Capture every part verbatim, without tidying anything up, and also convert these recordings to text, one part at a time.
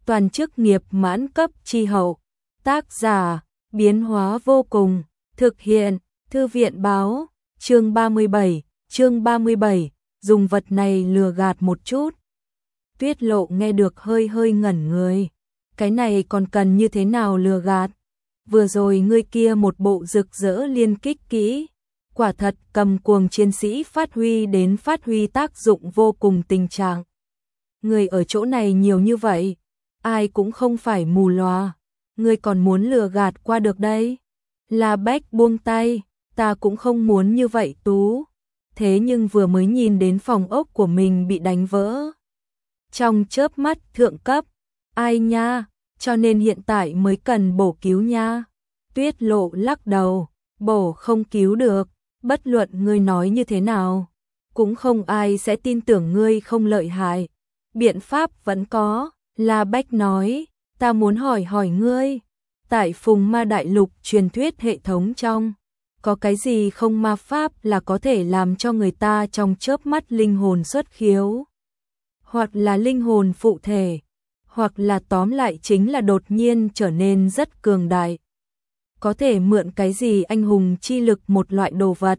toàn chức nghiệp mãn cấp chi hậu. Tác giả, biến hóa vô cùng, thực hiện, thư viện báo, chương ba mươi bảy, chương ba mươi bảy, dùng vật này lừa gạt một chút. Tuyết Lộ nghe được hơi hơi ngẩn người, cái này còn cần như thế nào lừa gạt? Vừa rồi ngươi kia một bộ rực rỡ liên kích kỹ, quả thật cầm cuồng chiến sĩ phát huy đến phát huy tác dụng vô cùng tình trạng. Người ở chỗ này nhiều như vậy, ai cũng không phải mù lòa, ngươi còn muốn lừa gạt qua được đây. La Bách buông tay, ta cũng không muốn như vậy Tú. Thế nhưng vừa mới nhìn đến phòng ốc của mình bị đánh vỡ. Trong chớp mắt thượng cấp, ai nha, cho nên hiện tại mới cần bổ cứu nha. Tuyết Lộ lắc đầu, bổ không cứu được, bất luận ngươi nói như thế nào, cũng không ai sẽ tin tưởng ngươi không lợi hại. Biện pháp vẫn có, La Bách nói, ta muốn hỏi hỏi ngươi, tại Phùng Ma Đại Lục truyền thuyết hệ thống trong, có cái gì không ma pháp là có thể làm cho người ta trong chớp mắt linh hồn xuất khiếu, hoặc là linh hồn phụ thể, hoặc là tóm lại chính là đột nhiên trở nên rất cường đại. Có thể mượn cái gì anh hùng chi lực một loại đồ vật?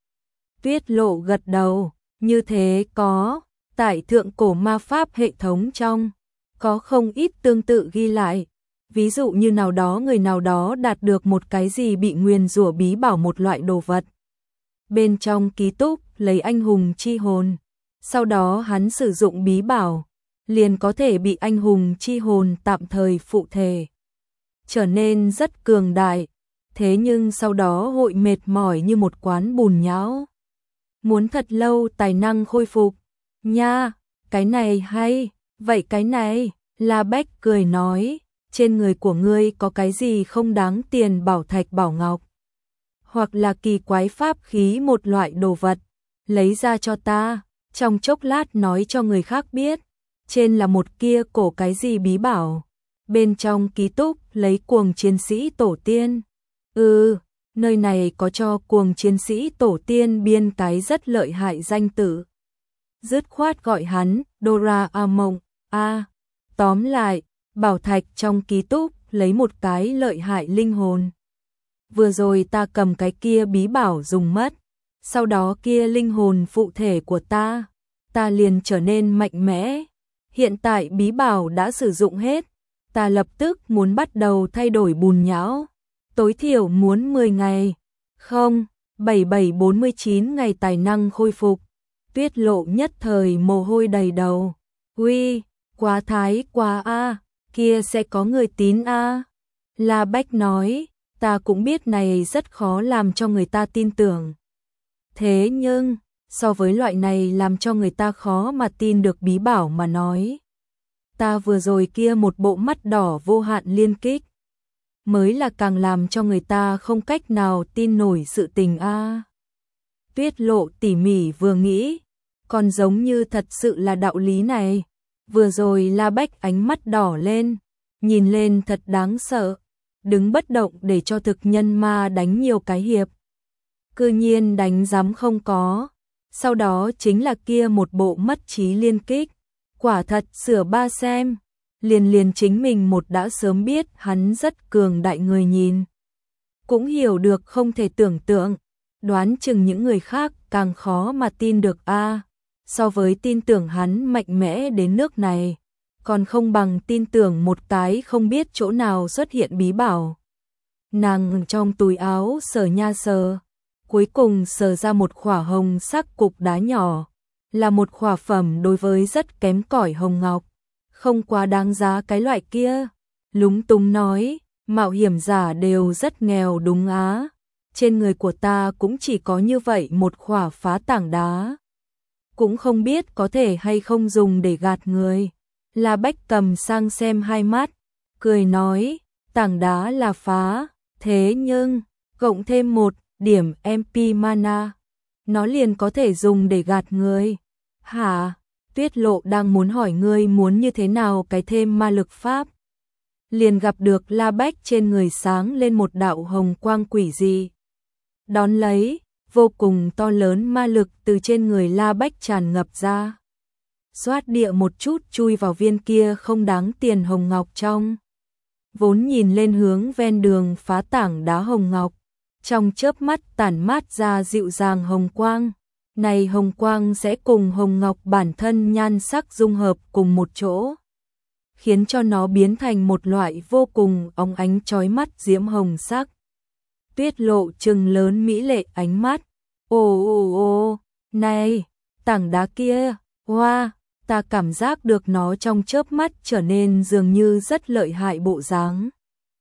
Tuyết Lộ gật đầu, như thế có, tại thượng cổ ma pháp hệ thống trong, có không ít tương tự ghi lại. Ví dụ như nào đó người nào đó đạt được một cái gì bị nguyền rủa bí bảo một loại đồ vật. Bên trong ký túc lấy anh hùng chi hồn, sau đó hắn sử dụng bí bảo, liền có thể bị anh hùng chi hồn tạm thời phụ thể, trở nên rất cường đại, thế nhưng sau đó hội mệt mỏi như một quán bùn nhão. Muốn thật lâu tài năng khôi phục. Nha, cái này hay, vậy cái này, La Bách cười nói, trên người của ngươi có cái gì không đáng tiền bảo thạch bảo ngọc, hoặc là kỳ quái pháp khí một loại đồ vật, lấy ra cho ta, trong chốc lát nói cho người khác biết. Trên là một kia cổ cái gì bí bảo, bên trong ký túc lấy cuồng chiến sĩ tổ tiên. Ừ, nơi này có cho cuồng chiến sĩ tổ tiên biên cái rất lợi hại danh tử. Dứt khoát gọi hắn Doraemon. A, tóm lại, bảo thạch trong ký túc lấy một cái lợi hại linh hồn. Vừa rồi ta cầm cái kia bí bảo dùng mất, sau đó kia linh hồn phụ thể của ta, ta liền trở nên mạnh mẽ. Hiện tại bí bảo đã sử dụng hết, ta lập tức muốn bắt đầu thay đổi bùn nhão. Tối thiểu muốn mười ngày, không, bảy bảy bốn mươi chín ngày tài năng khôi phục. Tuyết Lộ nhất thời mồ hôi đầy đầu. Uy, quá thái quá a, kia sẽ có người tín a. La Bách nói, ta cũng biết này rất khó làm cho người ta tin tưởng. Thế nhưng, so với loại này làm cho người ta khó mà tin được bí bảo mà nói, ta vừa rồi kia một bộ mắt đỏ vô hạn liên kích, mới là càng làm cho người ta không cách nào tin nổi sự tình a. Tuyết Lộ tỉ mỉ vừa nghĩ, còn giống như thật sự là đạo lý này. Vừa rồi La Bách ánh mắt đỏ lên, nhìn lên thật đáng sợ, đứng bất động để cho thực nhân ma đánh nhiều cái hiệp. Cư nhiên đánh dám không có, sau đó chính là kia một bộ mất trí liên kích, quả thật sửa ba xem. Liền liền chính mình một đã sớm biết hắn rất cường đại người nhìn, cũng hiểu được không thể tưởng tượng, đoán chừng những người khác càng khó mà tin được a. So với tin tưởng hắn mạnh mẽ đến nước này, còn không bằng tin tưởng một cái không biết chỗ nào xuất hiện bí bảo. Nàng trong túi áo sờ nha sờ, cuối cùng sờ ra một khỏa hồng sắc cục đá nhỏ, là một khỏa phẩm đối với rất kém cỏi hồng ngọc, không quá đáng giá cái loại kia. Lúng túng nói, mạo hiểm giả đều rất nghèo đúng á, trên người của ta cũng chỉ có như vậy một khỏa phá tảng đá, cũng không biết có thể hay không dùng để gạt người. La Bách cầm sang xem hai mắt, cười nói, tảng đá là phá, thế nhưng cộng thêm một điểm em pê mana, nó liền có thể dùng để gạt người. Hả? Tuyết Lộ đang muốn hỏi ngươi muốn như thế nào cái thêm ma lực pháp, liền gặp được La Bách trên người sáng lên một đạo hồng quang quỷ dị. Đón lấy, vô cùng to lớn ma lực từ trên người La Bách tràn ngập ra. xoát địa một chút chui vào viên kia không đáng tiền hồng ngọc trong. Vốn nhìn lên hướng ven đường phá tảng đá hồng ngọc, trong chớp mắt tản mát ra dịu dàng hồng quang. Này hồng quang sẽ cùng hồng ngọc bản thân nhan sắc dung hợp cùng một chỗ, khiến cho nó biến thành một loại vô cùng óng ánh chói mắt diễm hồng sắc. Tuyết Lộ trừng lớn mỹ lệ ánh mắt. Ồ ồ ồ, này, tảng đá kia, hoa, ta cảm giác được nó trong chớp mắt trở nên dường như rất lợi hại bộ dáng.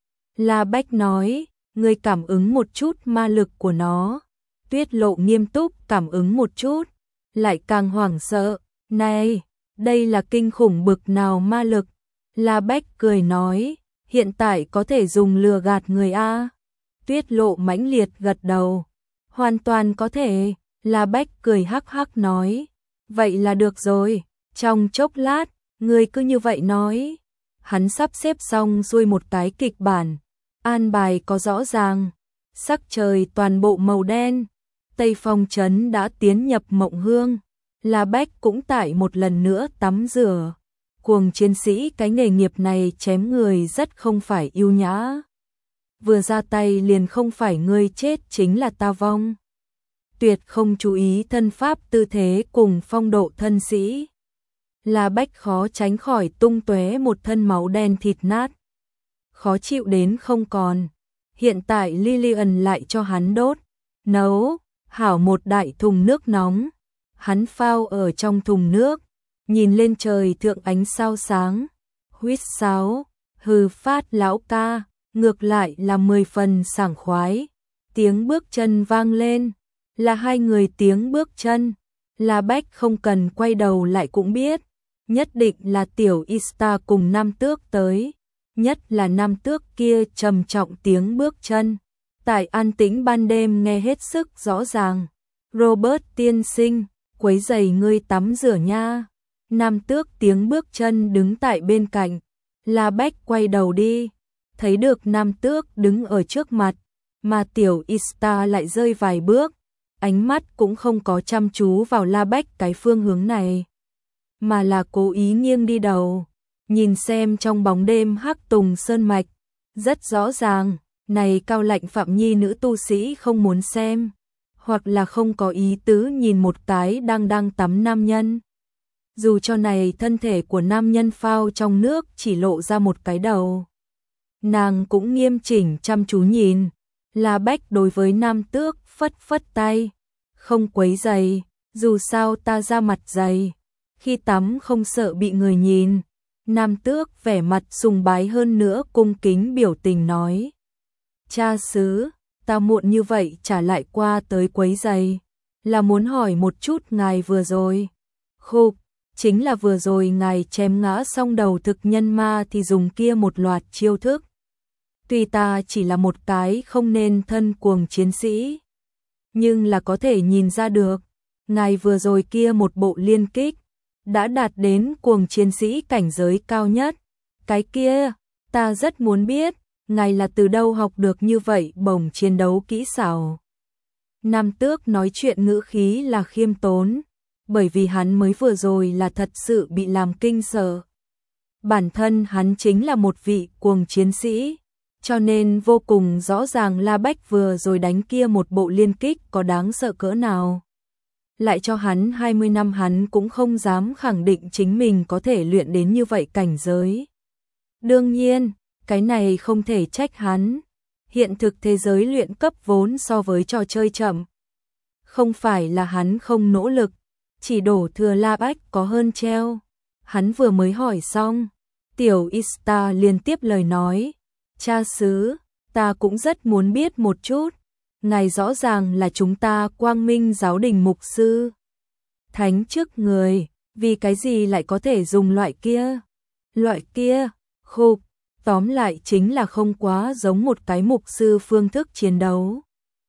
La Bách nói, ngươi cảm ứng một chút ma lực của nó. Tuyết Lộ nghiêm túc cảm ứng một chút, lại càng hoảng sợ. Này, đây là kinh khủng bực nào ma lực? La Bách cười nói, hiện tại có thể dùng lừa gạt người a. Tuyết Lộ mãnh liệt gật đầu, hoàn toàn có thể. La Bách cười hắc hắc nói, vậy là được rồi. Trong chốc lát, ngươi cứ như vậy nói. Hắn sắp xếp xong xuôi một cái kịch bản, an bài có rõ ràng. Sắc trời toàn bộ màu đen, Tây Phong trấn đã tiến nhập mộng hương. La Bách cũng tại một lần nữa tắm rửa. Cuồng chiến sĩ cái nghề nghiệp này chém người rất không phải yêu nhã. Vừa ra tay liền không phải ngươi chết chính là ta vong. Tuyệt không chú ý thân pháp tư thế cùng phong độ thân sĩ. La Bách khó tránh khỏi tung tóe một thân máu đen thịt nát. Khó chịu đến không còn. Hiện tại Lillian lại cho hắn đốt, nấu, hảo một đại thùng nước nóng. Hắn phao ở trong thùng nước, nhìn lên trời thượng ánh sao sáng. Huýt sáo, hừ phát lão ca, ngược lại là mười phần sảng khoái. Tiếng bước chân vang lên, là hai người tiếng bước chân. La Bách không cần quay đầu lại cũng biết, nhất định là tiểu Ista cùng Nam Tước tới. Nhất là Nam Tước kia trầm trọng tiếng bước chân, tại an tĩnh ban đêm nghe hết sức rõ ràng. Robert tiên sinh, quấy giày ngươi tắm rửa nha. Nam Tước tiếng bước chân đứng tại bên cạnh. La Bách quay đầu đi, thấy được Nam Tước đứng ở trước mặt, mà tiểu Ista lại rơi vài bước, ánh mắt cũng không có chăm chú vào La Bách cái phương hướng này, mà là cố ý nghiêng đi đầu, nhìn xem trong bóng đêm hắc tùng sơn mạch. Rất rõ ràng, này cao lạnh phạm nhi nữ tu sĩ không muốn xem, hoặc là không có ý tứ nhìn một cái đang đang tắm nam nhân. Dù cho này thân thể của nam nhân phao trong nước chỉ lộ ra một cái đầu, nàng cũng nghiêm chỉnh chăm chú nhìn. La Bách đối với Nam Tước phất phất tay, không quấy giày, dù sao ta ra mặt dày, khi tắm không sợ bị người nhìn. Nam Tước vẻ mặt sùng bái hơn nữa cung kính biểu tình nói, cha xứ, ta muộn như vậy trả lại qua tới quấy giày, là muốn hỏi một chút ngài vừa rồi. Khục, chính là vừa rồi ngài chém ngã xong đầu thực nhân ma thì dùng kia một loạt chiêu thức. Tuy ta chỉ là một cái không nên thân cuồng chiến sĩ, nhưng là có thể nhìn ra được, ngài vừa rồi kia một bộ liên kích, đã đạt đến cuồng chiến sĩ cảnh giới cao nhất. Cái kia, ta rất muốn biết, ngài là từ đâu học được như vậy bổng chiến đấu kỹ xảo. Nam Tước nói chuyện ngữ khí là khiêm tốn, bởi vì hắn mới vừa rồi là thật sự bị làm kinh sợ. Bản thân hắn chính là một vị cuồng chiến sĩ, cho nên vô cùng rõ ràng La Bách vừa rồi đánh kia một bộ liên kích có đáng sợ cỡ nào. Lại cho hắn hai mươi năm hắn cũng không dám khẳng định chính mình có thể luyện đến như vậy cảnh giới. Đương nhiên, cái này không thể trách hắn. Hiện thực thế giới luyện cấp vốn so với trò chơi chậm. Không phải là hắn không nỗ lực, chỉ đổ thừa La Bách có hơn treo. Hắn vừa mới hỏi xong, tiểu Ista liên tiếp lời nói, cha xứ, ta cũng rất muốn biết một chút. Ngài rõ ràng là chúng ta Quang Minh giáo đình mục sư thánh trước người, vì cái gì lại có thể dùng loại kia? Loại kia, khục, tóm lại chính là không quá giống một cái mục sư phương thức chiến đấu.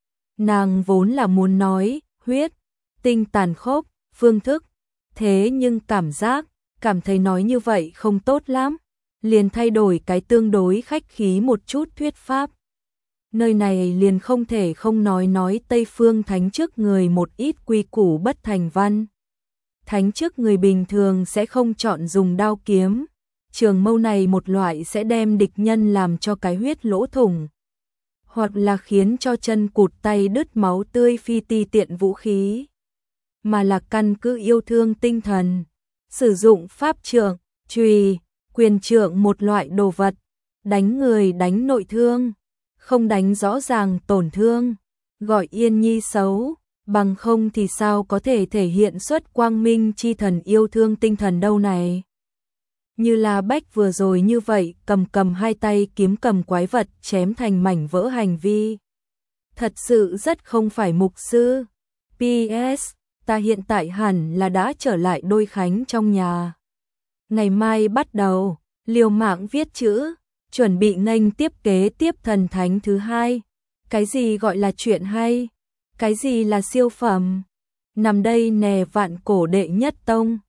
Nàng vốn là muốn nói, huyết, tinh tàn khốc, phương thức, thế nhưng cảm giác, cảm thấy nói như vậy không tốt lắm, liền thay đổi cái tương đối khách khí một chút thuyết pháp. Nơi này liền không thể không nói nói Tây Phương Thánh trước người một ít quy củ bất thành văn. thánh chức người bình thường sẽ không chọn dùng đao kiếm. Trường mâu này một loại sẽ đem địch nhân làm cho cái huyết lỗ thủng, hoặc là khiến cho chân cụt tay đứt máu tươi phi ti tiện vũ khí, mà là căn cứ yêu thương tinh thần, sử dụng pháp trượng, chùy, quyền trượng một loại đồ vật, đánh người đánh nội thương, không đánh rõ ràng tổn thương, gọi Yên Nhi xấu, bằng không thì sao có thể thể hiện xuất quang minh chi thần yêu thương tinh thần đâu này. Như La Bách vừa rồi như vậy, cầm cầm hai tay kiếm cầm quái vật chém thành mảnh vỡ hành vi. Thật sự rất không phải mục sư. pê ét. Ta hiện tại hẳn là đã trở lại đôi khánh trong nhà. Ngày mai bắt đầu, liều mạng viết chữ, chuẩn bị nghênh tiếp kế tiếp thần thánh thứ hai. Cái gì gọi là chuyện hay? Cái gì là siêu phẩm? Nằm đây nè vạn cổ đệ nhất tông.